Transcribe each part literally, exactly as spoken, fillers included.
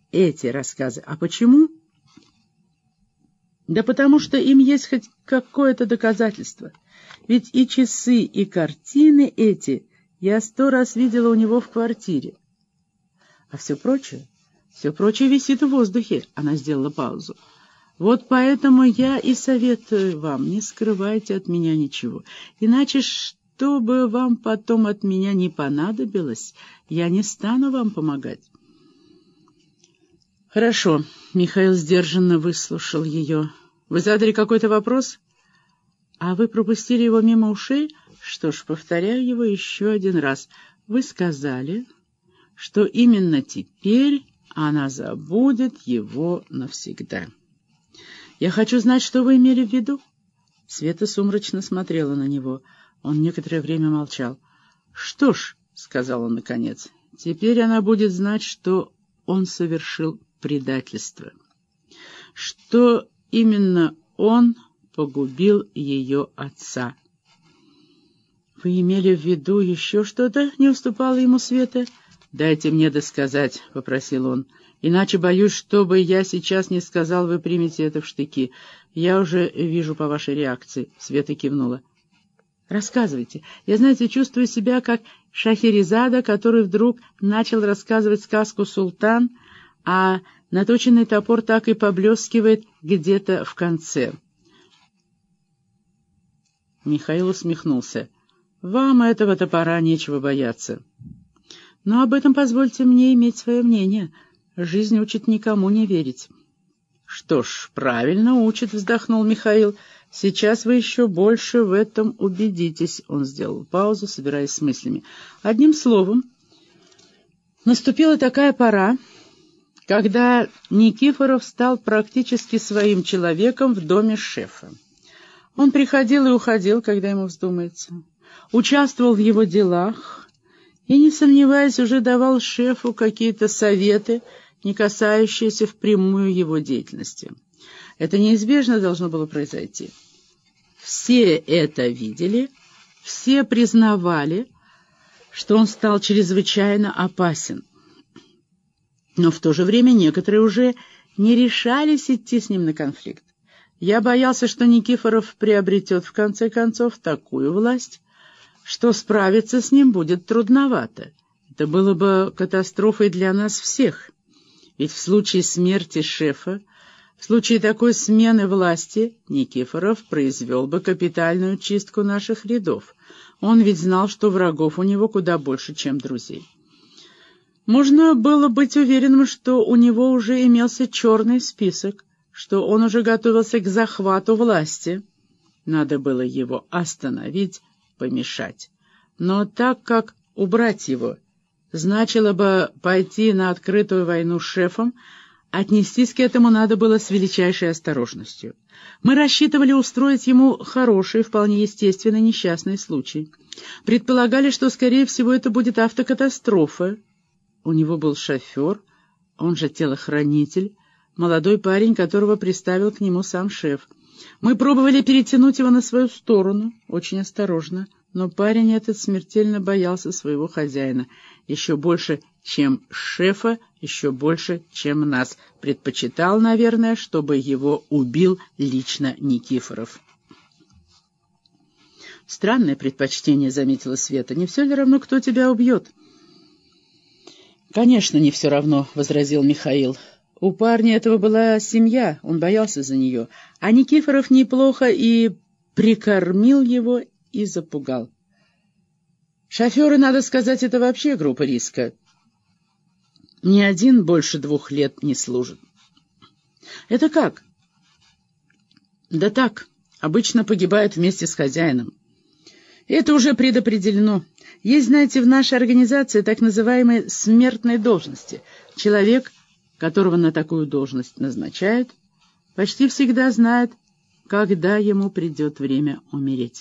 эти рассказы. А почему? Да потому что им есть хоть какое-то доказательство. Ведь и часы, и картины эти я сто раз видела у него в квартире. А все прочее, все прочее висит в воздухе. Она сделала паузу. Вот поэтому я и советую вам, не скрывайте от меня ничего. Иначе, что бы вам потом от меня не понадобилось, я не стану вам помогать. Хорошо, Михаил сдержанно выслушал ее. Вы задали какой-то вопрос? А вы пропустили его мимо ушей? Что ж, повторяю его еще один раз. Вы сказали, что именно теперь она забудет его навсегда. Я хочу знать, что вы имели в виду. Света сумрачно смотрела на него. Он некоторое время молчал. «Что ж», — сказал он наконец, — «теперь она будет знать, что он совершил предательство, что именно он погубил ее отца». «Вы имели в виду еще что-то?» — не уступала ему Света. «Дайте мне досказать», — попросил он. «Иначе, боюсь, что бы я сейчас не сказал, вы примете это в штыки. Я уже вижу по вашей реакции». Света кивнула. «Рассказывайте. Я, знаете, чувствую себя как Шахерезада, который вдруг начал рассказывать сказку «Султан», а наточенный топор так и поблескивает где-то в конце». Михаил усмехнулся. «Вам этого топора нечего бояться. Но об этом позвольте мне иметь свое мнение. Жизнь учит никому не верить». «Что ж, правильно учит», — вздохнул Михаил. «Сейчас вы еще больше в этом убедитесь». Он сделал паузу, собираясь с мыслями. «Одним словом, наступила такая пора, когда Никифоров стал практически своим человеком в доме шефа. Он приходил и уходил, когда ему вздумается, участвовал в его делах и, не сомневаясь, уже давал шефу какие-то советы, не касающиеся впрямую его деятельности. Это неизбежно должно было произойти. Все это видели, все признавали, что он стал чрезвычайно опасен. Но в то же время некоторые уже не решались идти с ним на конфликт. Я боялся, что Никифоров приобретет в конце концов такую власть, что справиться с ним будет трудновато. Это было бы катастрофой для нас всех. Ведь в случае смерти шефа, в случае такой смены власти, Никифоров произвел бы капитальную чистку наших рядов. Он ведь знал, что врагов у него куда больше, чем друзей. Можно было быть уверенным, что у него уже имелся черный список, что он уже готовился к захвату власти. Надо было его остановить, помешать. Но так как убрать его значило бы пойти на открытую войну с шефом, отнестись к этому надо было с величайшей осторожностью. Мы рассчитывали устроить ему хороший, вполне естественный несчастный случай. Предполагали, что, скорее всего, это будет автокатастрофа. У него был шофер, он же телохранитель, молодой парень, которого приставил к нему сам шеф. Мы пробовали перетянуть его на свою сторону, очень осторожно, но парень этот смертельно боялся своего хозяина. Еще больше, чем шефа, еще больше, чем нас. Предпочитал, наверное, чтобы его убил лично Никифоров. «Странное предпочтение», — заметила Света. «Не все ли равно, кто тебя убьет?» «Конечно, не все равно», — возразил Михаил. «У парня этого была семья, он боялся за нее, а Никифоров неплохо и прикормил его и запугал. Шоферы, надо сказать, это вообще группа риска. Ни один больше двух лет не служит». «Это как?» «Да так, обычно погибают вместе с хозяином. Это уже предопределено. Есть, знаете, в нашей организации так называемые смертные должности. Человек, которого на такую должность назначают, почти всегда знает, когда ему придет время умереть».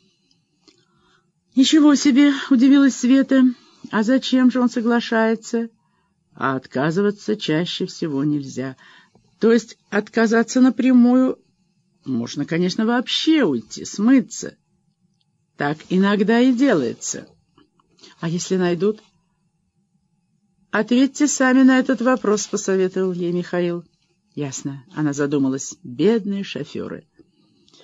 «Ничего себе!» — удивилась Света. «А зачем же он соглашается?» «А отказываться чаще всего нельзя. То есть отказаться напрямую можно, конечно, вообще уйти, смыться. Так иногда и делается. А если найдут?» «Ответьте сами на этот вопрос», — посоветовал ей Михаил. «Ясно», — она задумалась. «Бедные шоферы».